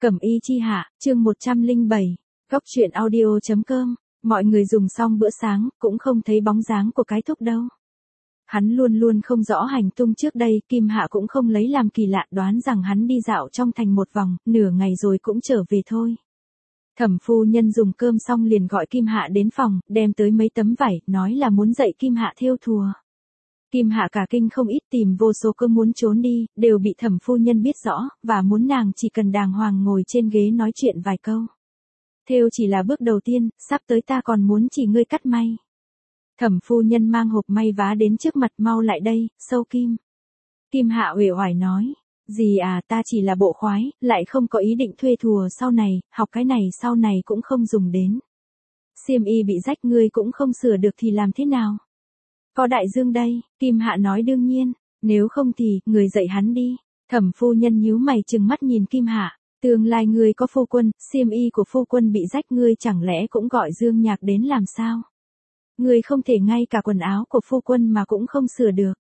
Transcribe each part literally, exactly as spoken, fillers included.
Cẩm y chi hạ, chương một trăm lẻ bảy, góc truyện audio chấm com, mọi người dùng xong bữa sáng, cũng không thấy bóng dáng của cái thúc đâu. Hắn luôn luôn không rõ hành tung trước đây, Kim Hạ cũng không lấy làm kỳ lạ, đoán rằng hắn đi dạo trong thành một vòng, nửa ngày rồi cũng trở về thôi. Thẩm phu nhân dùng cơm xong liền gọi Kim Hạ đến phòng, đem tới mấy tấm vải, nói là muốn dạy Kim Hạ thêu thùa. Kim Hạ cả kinh không ít, tìm vô số cơ muốn trốn đi, đều bị thẩm phu nhân biết rõ, và muốn nàng chỉ cần đàng hoàng ngồi trên ghế nói chuyện vài câu. Thêu chỉ là bước đầu tiên, sắp tới ta còn muốn chỉ ngươi cắt may. Thẩm phu nhân mang hộp may vá đến trước mặt, mau lại đây, Sâu Kim. Kim Hạ uể oải nói, gì à, ta chỉ là bộ khoái, lại không có ý định thuê thùa sau này, học cái này sau này cũng không dùng đến. Xiêm y bị rách ngươi cũng không sửa được thì làm thế nào? Có đại dương đây, Kim Hạ nói đương nhiên, nếu không thì, người dạy hắn đi. Thẩm phu nhân nhíu mày trừng mắt nhìn Kim Hạ, tương lai ngươi có phu quân, xiêm y của phu quân bị rách ngươi chẳng lẽ cũng gọi Dương Nhạc đến làm sao? Ngươi không thể ngay cả quần áo của phu quân mà cũng không sửa được.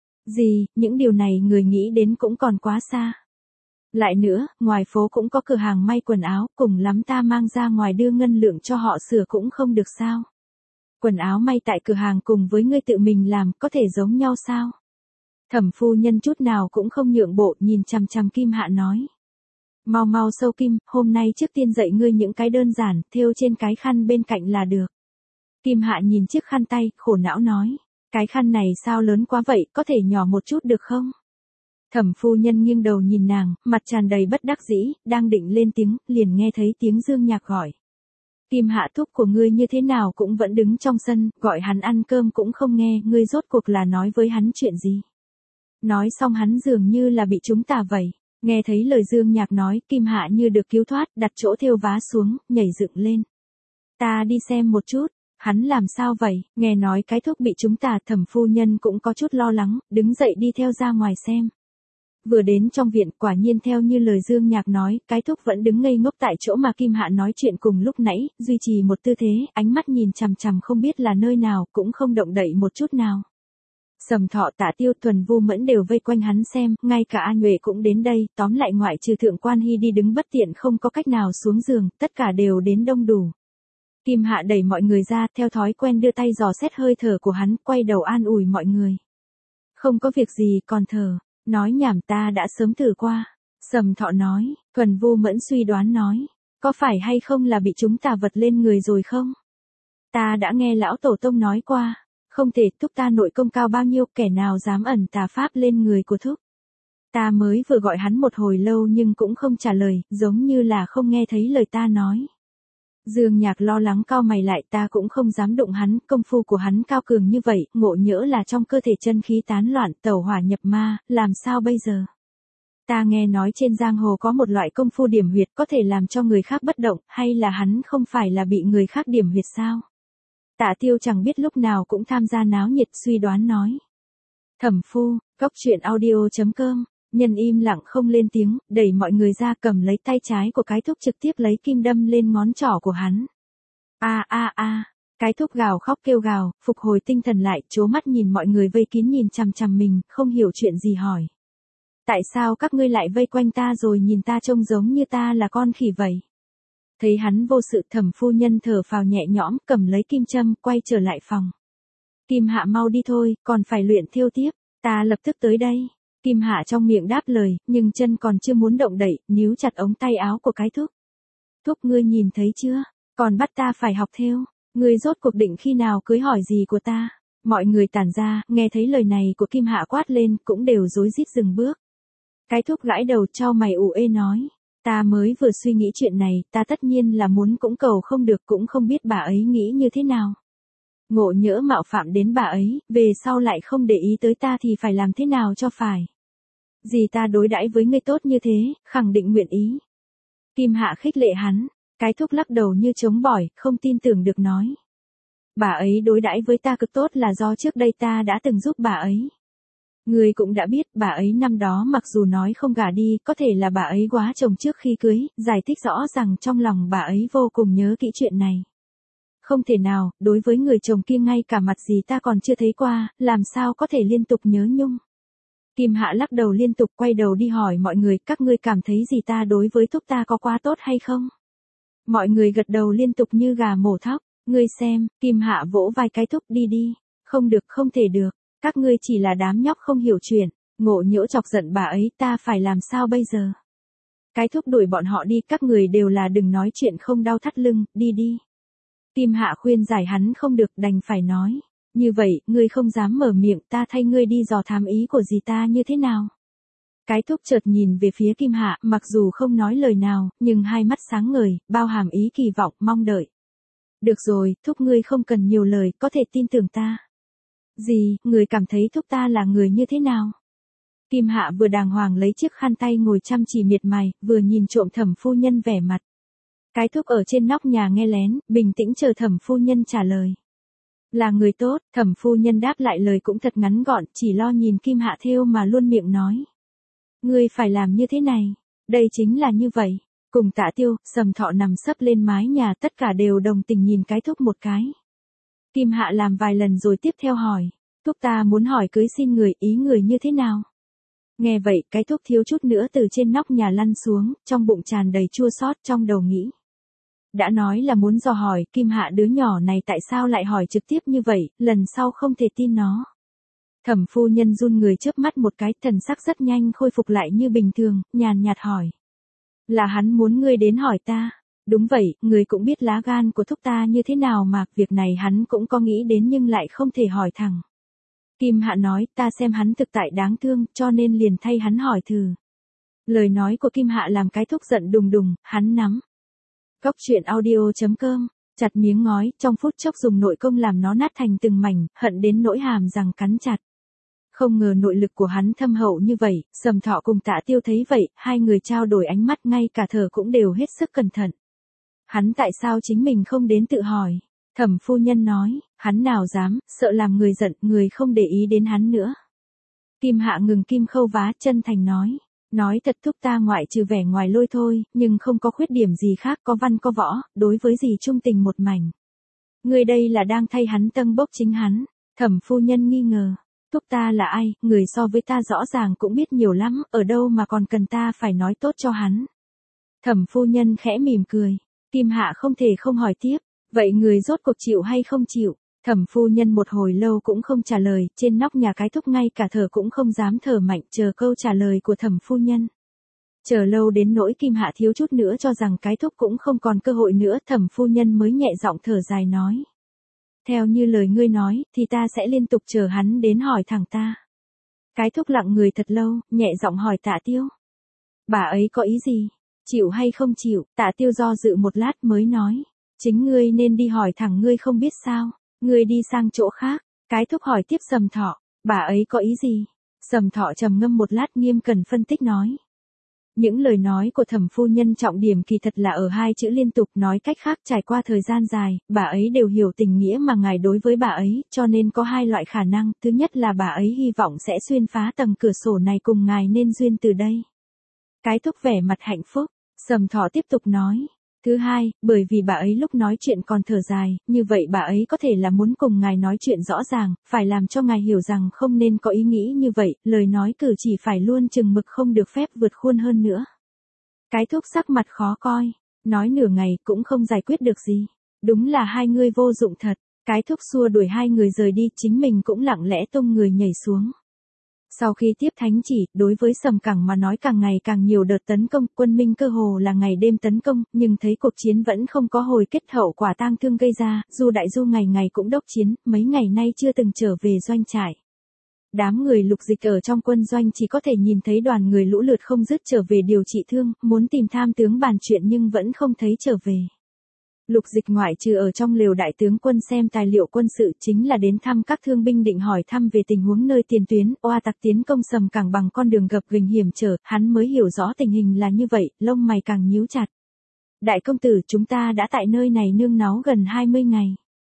Gì, những điều này người nghĩ đến cũng còn quá xa. Lại nữa, ngoài phố cũng có cửa hàng may quần áo, cùng lắm ta mang ra ngoài đưa ngân lượng cho họ sửa cũng không được sao? Quần áo may tại cửa hàng cùng với ngươi tự mình làm, có thể giống nhau sao? Thẩm phu nhân chút nào cũng không nhượng bộ, nhìn chằm chằm Kim Hạ nói. Mau mau Sâu Kim, hôm nay trước tiên dạy ngươi những cái đơn giản, thêu trên cái khăn bên cạnh là được. Kim Hạ nhìn chiếc khăn tay, khổ não nói. Cái khăn này sao lớn quá vậy, có thể nhỏ một chút được không? Thẩm phu nhân nghiêng đầu nhìn nàng, mặt tràn đầy bất đắc dĩ, đang định lên tiếng, liền nghe thấy tiếng Dương Nhạc gọi. Kim Hạ thúc của ngươi như thế nào cũng vẫn đứng trong sân, gọi hắn ăn cơm cũng không nghe, ngươi rốt cuộc là nói với hắn chuyện gì? Nói xong hắn dường như là bị chúng ta vậy. Nghe thấy lời Dương Nhạc nói, Kim Hạ như được cứu thoát, đặt chỗ thêu vá xuống, nhảy dựng lên. Ta đi xem một chút, hắn làm sao vậy? Nghe nói cái thúc bị chúng ta, thẩm phu nhân cũng có chút lo lắng, đứng dậy đi theo ra ngoài xem. Vừa đến trong viện, quả nhiên theo như lời Dương Nhạc nói, cái thúc vẫn đứng ngây ngốc tại chỗ mà Kim Hạ nói chuyện cùng lúc nãy, duy trì một tư thế, ánh mắt nhìn chằm chằm không biết là nơi nào, cũng không động đậy một chút nào. Sầm Thọ, Tạ Tiêu, Thuần Vu Mẫn đều vây quanh hắn xem, ngay cả A Nhuệ cũng đến đây, tóm lại ngoại trừ Thượng Quan Hy đi đứng bất tiện không có cách nào xuống giường, tất cả đều đến đông đủ. Kim Hạ đẩy mọi người ra, theo thói quen đưa tay dò xét hơi thở của hắn, quay đầu an ủi mọi người. Không có việc gì, còn thở. Nói nhảm, ta đã sớm thử qua. Sầm Thọ nói, Thuần Vu Mẫn suy đoán nói, có phải hay không là bị chúng ta vật lên người rồi không? Ta đã nghe lão tổ tông nói qua, không thể, thúc ta nội công cao bao nhiêu, kẻ nào dám ẩn tà pháp lên người của thúc. Ta mới vừa gọi hắn một hồi lâu nhưng cũng không trả lời, giống như là không nghe thấy lời ta nói. Dương Nhạc lo lắng cau mày lại, ta cũng không dám đụng hắn, công phu của hắn cao cường như vậy, ngộ nhỡ là trong cơ thể chân khí tán loạn, tẩu hỏa nhập ma, làm sao bây giờ? Ta nghe nói trên giang hồ có một loại công phu điểm huyệt có thể làm cho người khác bất động, hay là hắn không phải là bị người khác điểm huyệt sao? Tạ Tiêu chẳng biết lúc nào cũng tham gia náo nhiệt, suy đoán nói. Thẩm phu, góc truyện audio chấm com. Nhân im lặng không lên tiếng, đẩy mọi người ra, cầm lấy tay trái của cái thúc trực tiếp lấy kim đâm lên ngón trỏ của hắn. A a a, cái thúc gào khóc kêu gào, phục hồi tinh thần lại, trố mắt nhìn mọi người vây kín nhìn chằm chằm mình, không hiểu chuyện gì hỏi. Tại sao các ngươi lại vây quanh ta rồi nhìn ta trông giống như ta là con khỉ vậy? Thấy hắn vô sự, thẩm phu nhân thở phào nhẹ nhõm, cầm lấy kim châm, quay trở lại phòng. Kim Hạ mau đi thôi, còn phải luyện thêu tiếp, ta lập tức tới đây. Kim Hạ trong miệng đáp lời, nhưng chân còn chưa muốn động đậy, níu chặt ống tay áo của cái thúc. Thúc, ngươi nhìn thấy chưa, còn bắt ta phải học thêu, ngươi rốt cuộc định khi nào cưới hỏi gì của ta? Mọi người tản ra, nghe thấy lời này của Kim Hạ quát lên, cũng đều rối rít dừng bước. Cái thúc gãi đầu chau mày ủ ê nói, ta mới vừa suy nghĩ chuyện này, ta tất nhiên là muốn cũng cầu không được, cũng không biết bà ấy nghĩ như thế nào. Ngộ nhỡ mạo phạm đến bà ấy, về sau lại không để ý tới ta thì phải làm thế nào cho phải. Gì ta đối đãi với ngươi tốt như thế, khẳng định nguyện ý. Kim Hạ khích lệ hắn, cái thúc lắc đầu như chống bỏi, không tin tưởng được nói. Bà ấy đối đãi với ta cực tốt là do trước đây ta đã từng giúp bà ấy. Ngươi cũng đã biết, bà ấy năm đó mặc dù nói không gả đi, có thể là bà ấy quá chồng trước khi cưới, giải thích rõ rằng trong lòng bà ấy vô cùng nhớ kỹ chuyện này. Không thể nào, đối với người chồng kia ngay cả mặt gì ta còn chưa thấy qua, làm sao có thể liên tục nhớ nhung. Kim Hạ lắc đầu liên tục, quay đầu đi hỏi mọi người, các ngươi cảm thấy gì, ta đối với thúc ta có quá tốt hay không? Mọi người gật đầu liên tục như gà mổ thóc. Ngươi xem, Kim Hạ vỗ vai cái thúc, đi đi. Không được, không thể được. Các ngươi chỉ là đám nhóc không hiểu chuyện. Ngộ Nhỡ chọc giận bà ấy, ta phải làm sao bây giờ? Cái thúc đuổi bọn họ đi, các người đều là đừng nói chuyện không đau thắt lưng, đi đi. Kim Hạ khuyên giải hắn không được, đành phải nói. Như vậy, ngươi không dám mở miệng, ta thay ngươi đi dò thám ý của dì ta như thế nào? Cái thúc chợt nhìn về phía Kim Hạ, mặc dù không nói lời nào, nhưng hai mắt sáng ngời, bao hàm ý kỳ vọng, mong đợi. Được rồi, thúc ngươi không cần nhiều lời, có thể tin tưởng ta. Dì, người cảm thấy thúc ta là người như thế nào? Kim Hạ vừa đàng hoàng lấy chiếc khăn tay ngồi chăm chỉ miệt mài, vừa nhìn trộm Thẩm phu nhân vẻ mặt. Cái thúc ở trên nóc nhà nghe lén, bình tĩnh chờ Thẩm phu nhân trả lời. Là người tốt, Thẩm phu nhân đáp lại lời cũng thật ngắn gọn, chỉ lo nhìn Kim Hạ thêu mà luôn miệng nói. Ngươi phải làm như thế này, đây chính là như vậy. Cùng Tạ Tiêu, Sầm Thọ nằm sấp lên mái nhà, tất cả đều đồng tình nhìn cái thúc một cái. Kim Hạ làm vài lần rồi tiếp theo hỏi. Thúc ta muốn hỏi cưới xin người, ý người như thế nào? Nghe vậy, cái thúc thiếu chút nữa từ trên nóc nhà lăn xuống, trong bụng tràn đầy chua xót, trong đầu nghĩ. Đã nói là muốn dò hỏi, Kim Hạ đứa nhỏ này tại sao lại hỏi trực tiếp như vậy, lần sau không thể tin nó. Thẩm phu nhân run người chớp mắt một cái, thần sắc rất nhanh khôi phục lại như bình thường, nhàn nhạt hỏi. Là hắn muốn ngươi đến hỏi ta. Đúng vậy, người cũng biết lá gan của thúc ta như thế nào mà, việc này hắn cũng có nghĩ đến nhưng lại không thể hỏi thẳng. Kim Hạ nói, ta xem hắn thực tại đáng thương, cho nên liền thay hắn hỏi thử. Lời nói của Kim Hạ làm cái thúc giận đùng đùng, hắn nắm. Góc truyện audio chấm com, chặt miếng ngói, trong phút chốc dùng nội công làm nó nát thành từng mảnh, hận đến nỗi hàm răng cắn chặt. Không ngờ nội lực của hắn thâm hậu như vậy, Sầm Thọ cùng Tạ Tiêu thấy vậy, hai người trao đổi ánh mắt, ngay cả thở cũng đều hết sức cẩn thận. Hắn tại sao chính mình không đến tự hỏi? Thẩm phu nhân nói, hắn nào dám, sợ làm người giận, người không để ý đến hắn nữa. Kim Hạ ngừng kim khâu vá, chân thành nói. Nói thật, thúc ta ngoại trừ vẻ ngoài lôi thôi, nhưng không có khuyết điểm gì khác, có văn có võ, đối với dì trung tình một mảnh. Người đây là đang thay hắn tâng bốc chính hắn. Thẩm phu nhân nghi ngờ. Thúc ta là ai, người so với ta rõ ràng cũng biết nhiều lắm, ở đâu mà còn cần ta phải nói tốt cho hắn. Thẩm phu nhân khẽ mỉm cười. Kim Hạ không thể không hỏi tiếp. Vậy người rốt cuộc chịu hay không chịu? Thẩm phu nhân một hồi lâu cũng không trả lời, trên nóc nhà cái thúc ngay cả thở cũng không dám thở mạnh, chờ câu trả lời của thẩm phu nhân. Chờ lâu đến nỗi Kim Hạ thiếu chút nữa cho rằng cái thúc cũng không còn cơ hội nữa, thẩm phu nhân mới nhẹ giọng thở dài nói. Theo như lời ngươi nói, thì ta sẽ liên tục chờ hắn đến hỏi thẳng ta. Cái thúc lặng người thật lâu, nhẹ giọng hỏi Tạ Tiêu. Bà ấy có ý gì? Chịu hay không chịu? Tạ Tiêu do dự một lát mới nói. Chính ngươi nên đi hỏi thẳng, ngươi không biết sao? Ngươi đi sang chỗ khác. Cái thúc hỏi tiếp Sầm Thọ. Bà ấy có ý gì? Sầm Thọ trầm ngâm một lát, nghiêm cẩn phân tích nói. Những lời nói của thẩm phu nhân trọng điểm kỳ thật là ở hai chữ liên tục, nói cách khác trải qua thời gian dài, bà ấy đều hiểu tình nghĩa mà ngài đối với bà ấy, cho nên có hai loại khả năng, thứ nhất là bà ấy hy vọng sẽ xuyên phá tầng cửa sổ này cùng ngài nên duyên từ đây. Cái thúc vẻ mặt hạnh phúc, Sầm Thọ tiếp tục nói. Thứ hai, bởi vì bà ấy lúc nói chuyện còn thở dài, như vậy bà ấy có thể là muốn cùng ngài nói chuyện rõ ràng, phải làm cho ngài hiểu rằng không nên có ý nghĩ như vậy, lời nói cử chỉ phải luôn chừng mực, không được phép vượt khuôn hơn nữa. Cái thúc sắc mặt khó coi, nói nửa ngày cũng không giải quyết được gì. Đúng là hai người vô dụng thật. Cái thúc xua đuổi hai người rời đi, chính mình cũng lặng lẽ tung người nhảy xuống. Sau khi tiếp thánh chỉ, đối với Sầm Cẳng mà nói càng ngày càng nhiều đợt tấn công, quân Minh cơ hồ là ngày đêm tấn công, nhưng thấy cuộc chiến vẫn không có hồi kết, hậu quả tang thương gây ra, Du Đại Du ngày ngày cũng đốc chiến, mấy ngày nay chưa từng trở về doanh trại. Đám người Lục Dịch ở trong quân doanh chỉ có thể nhìn thấy đoàn người lũ lượt không dứt trở về điều trị thương, muốn tìm tham tướng bàn chuyện nhưng vẫn không thấy trở về. Lục Dịch ngoại trừ ở trong lều đại tướng quân xem tài liệu quân sự, chính là đến thăm các thương binh, định hỏi thăm về tình huống nơi tiền tuyến, oa tặc tiến công Sầm Cẳng bằng con đường gập ghềnh hiểm trở, hắn mới hiểu rõ tình hình là như vậy, lông mày càng nhíu chặt. Đại công tử, chúng ta đã tại nơi này nương náu gần hai mươi ngày.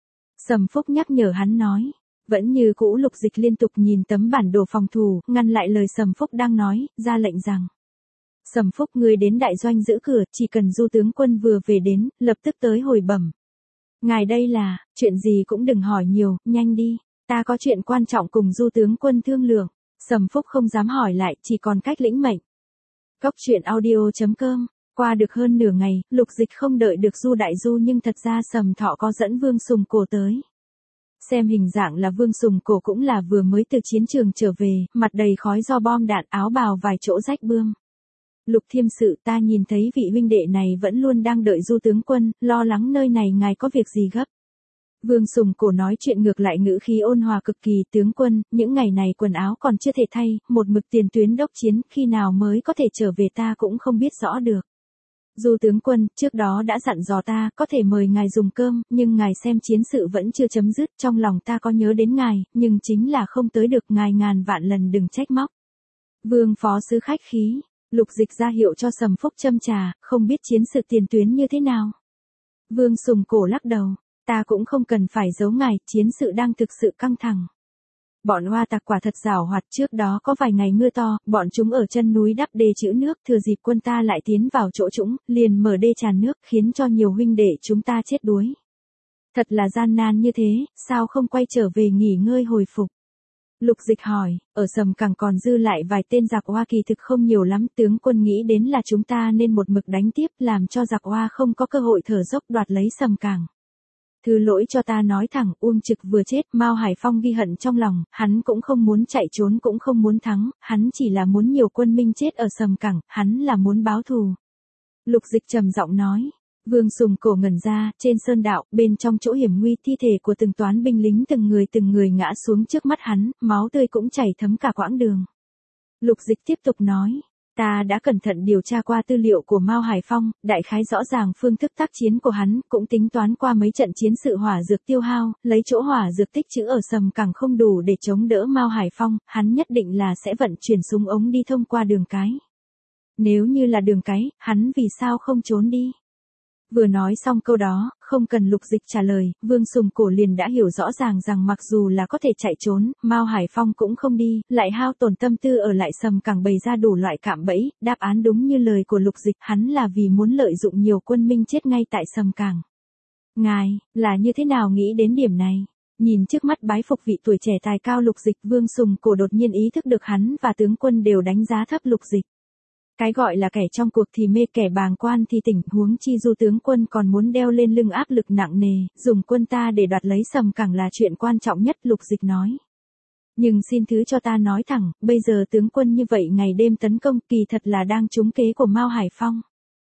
Sầm Phúc nhắc nhở hắn nói. Vẫn như cũ Lục Dịch liên tục nhìn tấm bản đồ phòng thủ, ngăn lại lời Sầm Phúc đang nói, ra lệnh rằng. Sầm Phúc, ngươi đến đại doanh giữ cửa, chỉ cần Du tướng quân vừa về đến, lập tức tới hồi bẩm. Ngài đây là, chuyện gì cũng đừng hỏi nhiều, nhanh đi, ta có chuyện quan trọng cùng Du tướng quân thương lượng. Sầm Phúc không dám hỏi lại, chỉ còn cách lĩnh mệnh. Cốc truyện audio chấm com. Qua được hơn nửa ngày, Lục Dịch không đợi được Du Đại Du nhưng thật ra Sầm Thọ có dẫn Vương Sùng Cổ tới. Xem hình dạng là Vương Sùng Cổ cũng là vừa mới từ chiến trường trở về, mặt đầy khói do bom đạn, áo bào vài chỗ rách bươm. Lục Thiêm sự, ta nhìn thấy vị huynh đệ này vẫn luôn đang đợi Du tướng quân, lo lắng nơi này ngài có việc gì gấp. Vương Sùng Cổ nói chuyện ngược lại ngữ khí ôn hòa cực kỳ, tướng quân, những ngày này quần áo còn chưa thể thay, một mực tiền tuyến đốc chiến, khi nào mới có thể trở về ta cũng không biết rõ được. Du tướng quân, trước đó đã dặn dò ta, có thể mời ngài dùng cơm, nhưng ngài xem chiến sự vẫn chưa chấm dứt, trong lòng ta có nhớ đến ngài, nhưng chính là không tới được, ngài ngàn vạn lần đừng trách móc. Vương phó sứ khách khí, Lục Dịch ra hiệu cho Sầm Phúc châm trà, không biết chiến sự tiền tuyến như thế nào. Vương Sùng Cổ lắc đầu, ta cũng không cần phải giấu ngài, chiến sự đang thực sự căng thẳng. Bọn Hoa Tặc quả thật giảo hoạt, trước đó có vài ngày mưa to, bọn chúng ở chân núi đắp đê trữ nước, thừa dịp quân ta lại tiến vào chỗ trũng, liền mở đê tràn nước, khiến cho nhiều huynh đệ chúng ta chết đuối. Thật là gian nan như thế, sao không quay trở về nghỉ ngơi hồi phục? Lục Dịch hỏi, ở Sầm Cẳng còn dư lại vài tên giặc Hoa kỳ thực không nhiều lắm, tướng quân nghĩ đến là chúng ta nên một mực đánh tiếp, làm cho giặc Hoa không có cơ hội thở dốc đoạt lấy Sầm Cẳng. Thứ lỗi cho ta nói thẳng, Uông Trực vừa chết, Mao Hải Phong ghi hận trong lòng, hắn cũng không muốn chạy trốn cũng không muốn thắng, hắn chỉ là muốn nhiều quân minh chết ở Sầm Cẳng, hắn là muốn báo thù. Lục Dịch trầm giọng nói. Vương Sùng Cổ ngẩn ra, trên sơn đạo, bên trong chỗ hiểm nguy, thi thể của từng toán binh lính từng người từng người ngã xuống trước mắt hắn, máu tươi cũng chảy thấm cả quãng đường. Lục Dịch tiếp tục nói. Ta đã cẩn thận điều tra qua tư liệu của Mao Hải Phong, đại khái rõ ràng phương thức tác chiến của hắn, cũng tính toán qua mấy trận chiến sự hỏa dược tiêu hao, lấy chỗ hỏa dược tích trữ ở Sầm Cẳng không đủ để chống đỡ Mao Hải Phong, hắn nhất định là sẽ vận chuyển súng ống đi thông qua đường cái. Nếu như là đường cái, hắn vì sao không trốn đi? Vừa nói xong câu đó, không cần Lục Dịch trả lời, Vương Sùng Cổ liền đã hiểu rõ ràng rằng mặc dù là có thể chạy trốn, Mao Hải Phong cũng không đi, lại hao tổn tâm tư ở lại Sầm Cẳng bày ra đủ loại cạm bẫy, đáp án đúng như lời của Lục Dịch, hắn là vì muốn lợi dụng nhiều quân minh chết ngay tại Sầm Cẳng. Ngài, là như thế nào nghĩ đến điểm này? Nhìn trước mắt bái phục vị tuổi trẻ tài cao Lục Dịch, Vương Sùng Cổ đột nhiên ý thức được hắn và tướng quân đều đánh giá thấp Lục Dịch. Cái gọi là kẻ trong cuộc thì mê, kẻ bàng quan thì tỉnh, huống chi Du tướng quân còn muốn đeo lên lưng áp lực nặng nề, dùng quân ta để đoạt lấy Sầm Cẳng là chuyện quan trọng nhất, Lục Dịch nói. Nhưng xin thứ cho ta nói thẳng, bây giờ tướng quân như vậy ngày đêm tấn công, kỳ thật là đang trúng kế của Mao Hải Phong.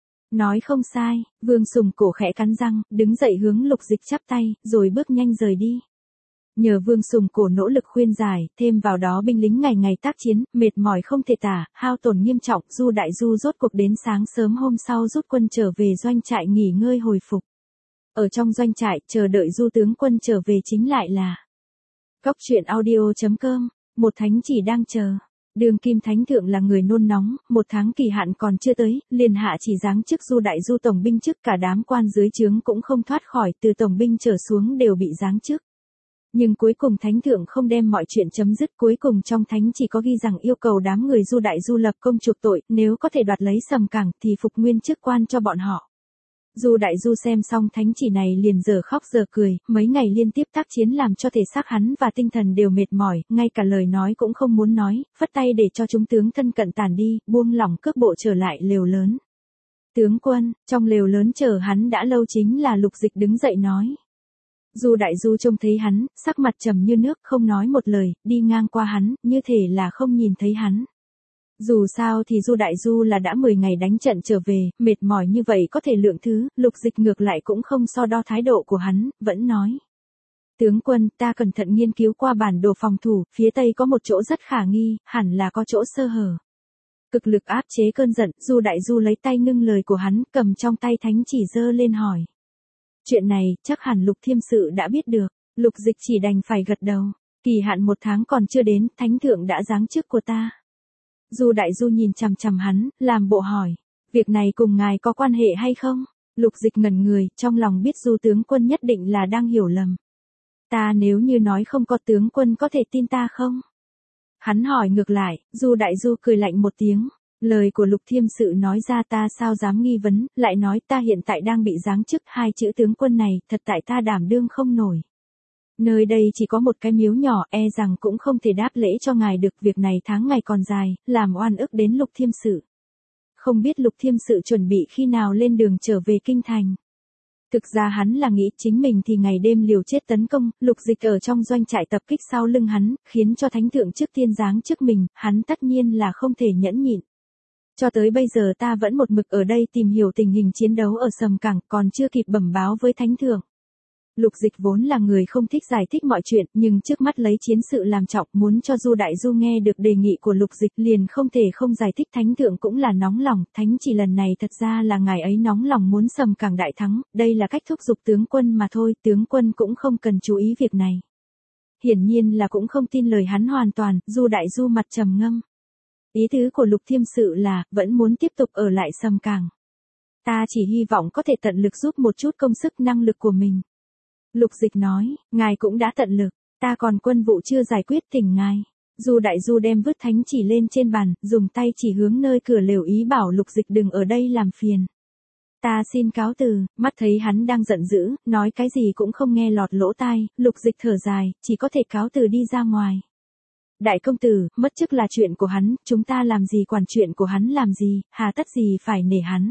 Nói không sai, Vương Sùng Cổ khẽ cắn răng, đứng dậy hướng Lục Dịch chắp tay, rồi bước nhanh rời đi. Nhờ Vương Sùng Cổ nỗ lực khuyên giải, thêm vào đó binh lính ngày ngày tác chiến, mệt mỏi không thể tả, hao tổn nghiêm trọng, Du Đại Du rốt cuộc đến sáng sớm hôm sau rút quân trở về doanh trại nghỉ ngơi hồi phục. Ở trong doanh trại, chờ đợi Du tướng quân trở về chính lại là Cốc truyện audio chấm com, một thánh chỉ đang chờ. Đường Kim Thánh Thượng là người nôn nóng, một tháng kỳ hạn còn chưa tới, liền hạ chỉ giáng chức Du Đại Du tổng binh chức, cả đám quan dưới trướng cũng không thoát khỏi, từ tổng binh trở xuống đều bị giáng chức. Nhưng cuối cùng Thánh Thượng không đem mọi chuyện chấm dứt, cuối cùng trong Thánh chỉ có ghi rằng yêu cầu đám người Du Đại Du lập công chuộc tội, nếu có thể đoạt lấy Sầm Cẳng thì phục nguyên chức quan cho bọn họ. Du Đại Du xem xong Thánh chỉ này liền giờ khóc giờ cười, mấy ngày liên tiếp tác chiến làm cho thể xác hắn và tinh thần đều mệt mỏi, ngay cả lời nói cũng không muốn nói, phất tay để cho chúng tướng thân cận tản đi, buông lỏng cước bộ trở lại lều lớn. Tướng quân, trong lều lớn chờ hắn đã lâu chính là Lục Dịch đứng dậy nói. Du Đại Du trông thấy hắn, sắc mặt trầm như nước, không nói một lời, đi ngang qua hắn, như thể là không nhìn thấy hắn. Dù sao thì Du Đại Du là đã mười ngày đánh trận trở về, mệt mỏi như vậy có thể lượng thứ, Lục Dịch ngược lại cũng không so đo thái độ của hắn, vẫn nói. Tướng quân, ta cẩn thận nghiên cứu qua bản đồ phòng thủ, phía tây có một chỗ rất khả nghi, hẳn là có chỗ sơ hở. Cực lực áp chế cơn giận, Du Đại Du lấy tay ngưng lời của hắn, cầm trong tay thánh chỉ giơ lên hỏi. Chuyện này, chắc hẳn Lục Thiêm sự đã biết được, Lục Dịch chỉ đành phải gật đầu, kỳ hạn một tháng còn chưa đến, Thánh Thượng đã giáng chức của ta. Du Đại Du nhìn chằm chằm hắn, làm bộ hỏi, việc này cùng ngài có quan hệ hay không? Lục Dịch ngẩn người, trong lòng biết Du tướng quân nhất định là đang hiểu lầm. Ta nếu như nói không có, tướng quân có thể tin ta không? Hắn hỏi ngược lại, Du Đại Du cười lạnh một tiếng. Lời của Lục Thiêm sự nói ra ta sao dám nghi vấn, lại nói ta hiện tại đang bị giáng chức, hai chữ tướng quân này, thật tại ta đảm đương không nổi. Nơi đây chỉ có một cái miếu nhỏ, e rằng cũng không thể đáp lễ cho ngài được, việc này tháng ngày còn dài, làm oan ức đến Lục Thiêm Sự. Không biết Lục Thiêm Sự chuẩn bị khi nào lên đường trở về kinh thành. Thực ra hắn là nghĩ chính mình thì ngày đêm liều chết tấn công, Lục Dịch ở trong doanh trại tập kích sau lưng hắn, khiến cho thánh thượng trước tiên giáng trước mình, hắn tất nhiên là không thể nhẫn nhịn. Cho tới bây giờ ta vẫn một mực ở đây tìm hiểu tình hình chiến đấu ở Sầm Cảng, còn chưa kịp bẩm báo với thánh thượng. Lục Dịch vốn là người không thích giải thích mọi chuyện, nhưng trước mắt lấy chiến sự làm trọng, muốn cho Du Đại Du nghe được đề nghị của Lục Dịch liền không thể không giải thích. Thánh thượng cũng là nóng lòng, thánh chỉ lần này thật ra là ngài ấy nóng lòng muốn Sầm Cảng đại thắng, đây là cách thúc giục tướng quân mà thôi, tướng quân cũng không cần chú ý việc này. Hiển nhiên là cũng không tin lời hắn hoàn toàn, Du Đại Du mặt trầm ngâm. Ý tứ của Lục Thiêm Sự là, vẫn muốn tiếp tục ở lại Sầm Cảng. Ta chỉ hy vọng có thể tận lực giúp một chút công sức năng lực của mình. Lục Dịch nói, ngài cũng đã tận lực, ta còn quân vụ chưa giải quyết, thỉnh ngài. Du Đại Du đem vứt thánh chỉ lên trên bàn, dùng tay chỉ hướng nơi cửa lều ý bảo Lục Dịch đừng ở đây làm phiền. Ta xin cáo từ, mắt thấy hắn đang giận dữ, nói cái gì cũng không nghe lọt lỗ tai, Lục Dịch thở dài, chỉ có thể cáo từ đi ra ngoài. Đại công tử, mất chức là chuyện của hắn, chúng ta làm gì quản chuyện của hắn làm gì, hà tất gì phải nể hắn.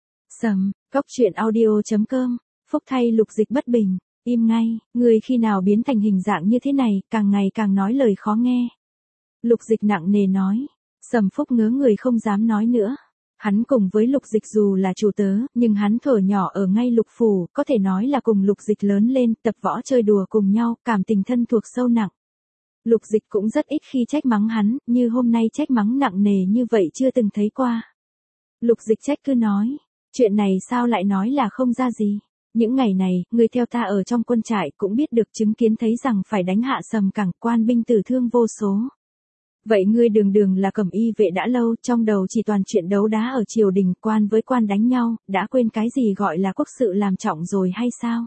Sầm, Cốc Truyện Audio chấm com, phúc thay Lục Dịch bất bình. Im ngay, người khi nào biến thành hình dạng như thế này, càng ngày càng nói lời khó nghe. Lục Dịch nặng nề nói. Sầm Phúc ngớ người không dám nói nữa. Hắn cùng với Lục Dịch dù là chủ tớ, nhưng hắn thuở nhỏ ở ngay Lục Phủ, có thể nói là cùng Lục Dịch lớn lên, tập võ chơi đùa cùng nhau, cảm tình thân thuộc sâu nặng. Lục Dịch cũng rất ít khi trách mắng hắn, như hôm nay trách mắng nặng nề như vậy chưa từng thấy qua. Lục Dịch trách cứ nói, chuyện này sao lại nói là không ra gì. Những ngày này, người theo ta ở trong quân trại cũng biết được chứng kiến thấy rằng phải đánh hạ Sầm Cảng, quan binh tử thương vô số. Vậy ngươi đường đường là cẩm y vệ đã lâu, trong đầu chỉ toàn chuyện đấu đá ở triều đình, quan với quan đánh nhau, đã quên cái gì gọi là quốc sự làm trọng rồi hay sao?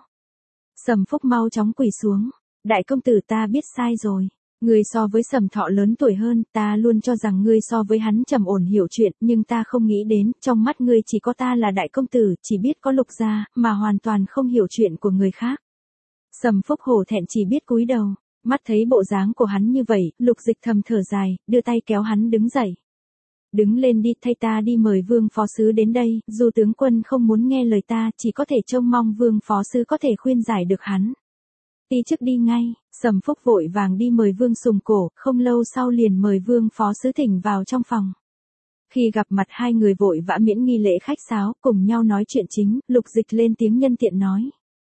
Sầm Phúc mau chóng quỳ xuống. Đại công tử, ta biết sai rồi. Ngươi so với Sầm Thọ lớn tuổi hơn, ta luôn cho rằng ngươi so với hắn trầm ổn hiểu chuyện, nhưng ta không nghĩ đến, trong mắt ngươi chỉ có ta là đại công tử, chỉ biết có Lục gia, mà hoàn toàn không hiểu chuyện của người khác. Sầm Phúc hổ thẹn chỉ biết cúi đầu, mắt thấy bộ dáng của hắn như vậy, Lục Dịch thầm thở dài, đưa tay kéo hắn đứng dậy. Đứng lên đi, thay ta đi mời Vương phó sứ đến đây, dù tướng quân không muốn nghe lời ta, chỉ có thể trông mong Vương phó sứ có thể khuyên giải được hắn. Đi trước đi ngay, Sầm Phúc vội vàng đi mời Vương Sùng Cổ, không lâu sau liền mời Vương phó sứ thỉnh vào trong phòng. Khi gặp mặt hai người vội vã miễn nghi lễ khách sáo, cùng nhau nói chuyện chính, Lục Dịch lên tiếng nhân tiện nói.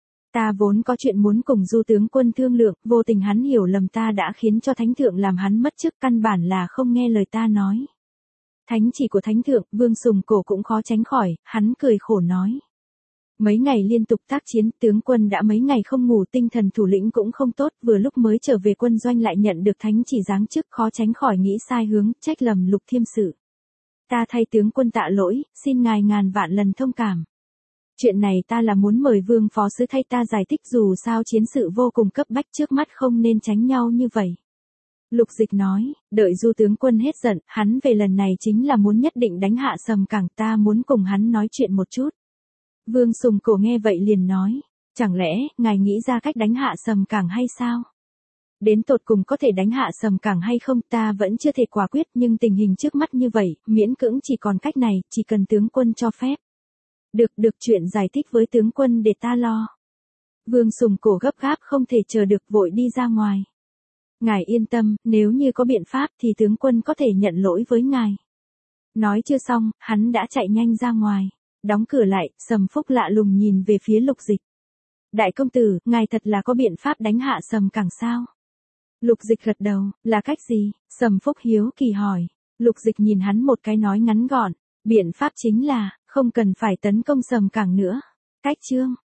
Ta vốn có chuyện muốn cùng Du tướng quân thương lượng, vô tình hắn hiểu lầm ta đã khiến cho thánh thượng làm hắn mất chức, căn bản là không nghe lời ta nói. Thánh chỉ của thánh thượng, Vương Sùng Cổ cũng khó tránh khỏi, hắn cười khổ nói. Mấy ngày liên tục tác chiến, tướng quân đã mấy ngày không ngủ, tinh thần thủ lĩnh cũng không tốt, vừa lúc mới trở về quân doanh lại nhận được thánh chỉ giáng chức, khó tránh khỏi nghĩ sai hướng, trách lầm Lục Thiêm Sự. Ta thay tướng quân tạ lỗi, xin ngài ngàn vạn lần thông cảm. Chuyện này ta là muốn mời Vương phó sứ thay ta giải thích, dù sao chiến sự vô cùng cấp bách, trước mắt không nên tránh nhau như vậy. Lục Dịch nói, đợi Du tướng quân hết giận, hắn về lần này chính là muốn nhất định đánh hạ Sầm Cảng, ta muốn cùng hắn nói chuyện một chút. Vương Sùng Cổ nghe vậy liền nói, chẳng lẽ, ngài nghĩ ra cách đánh hạ Sầm Cảng hay sao? Đến tột cùng có thể đánh hạ Sầm Cảng hay không ta vẫn chưa thể quả quyết, nhưng tình hình trước mắt như vậy, miễn cưỡng chỉ còn cách này, chỉ cần tướng quân cho phép. Được, được, chuyện giải thích với tướng quân để ta lo. Vương Sùng Cổ gấp gáp không thể chờ được, vội đi ra ngoài. Ngài yên tâm, nếu như có biện pháp thì tướng quân có thể nhận lỗi với ngài. Nói chưa xong, hắn đã chạy nhanh ra ngoài. Đóng cửa lại, Sầm Phúc lạ lùng nhìn về phía Lục Dịch. Đại công tử, ngài thật là có biện pháp đánh hạ Sầm Cảng sao? Lục Dịch gật đầu, là cách gì? Sầm Phúc hiếu kỳ hỏi. Lục Dịch nhìn hắn một cái nói ngắn gọn, biện pháp chính là, không cần phải tấn công Sầm Cảng nữa. Cách chương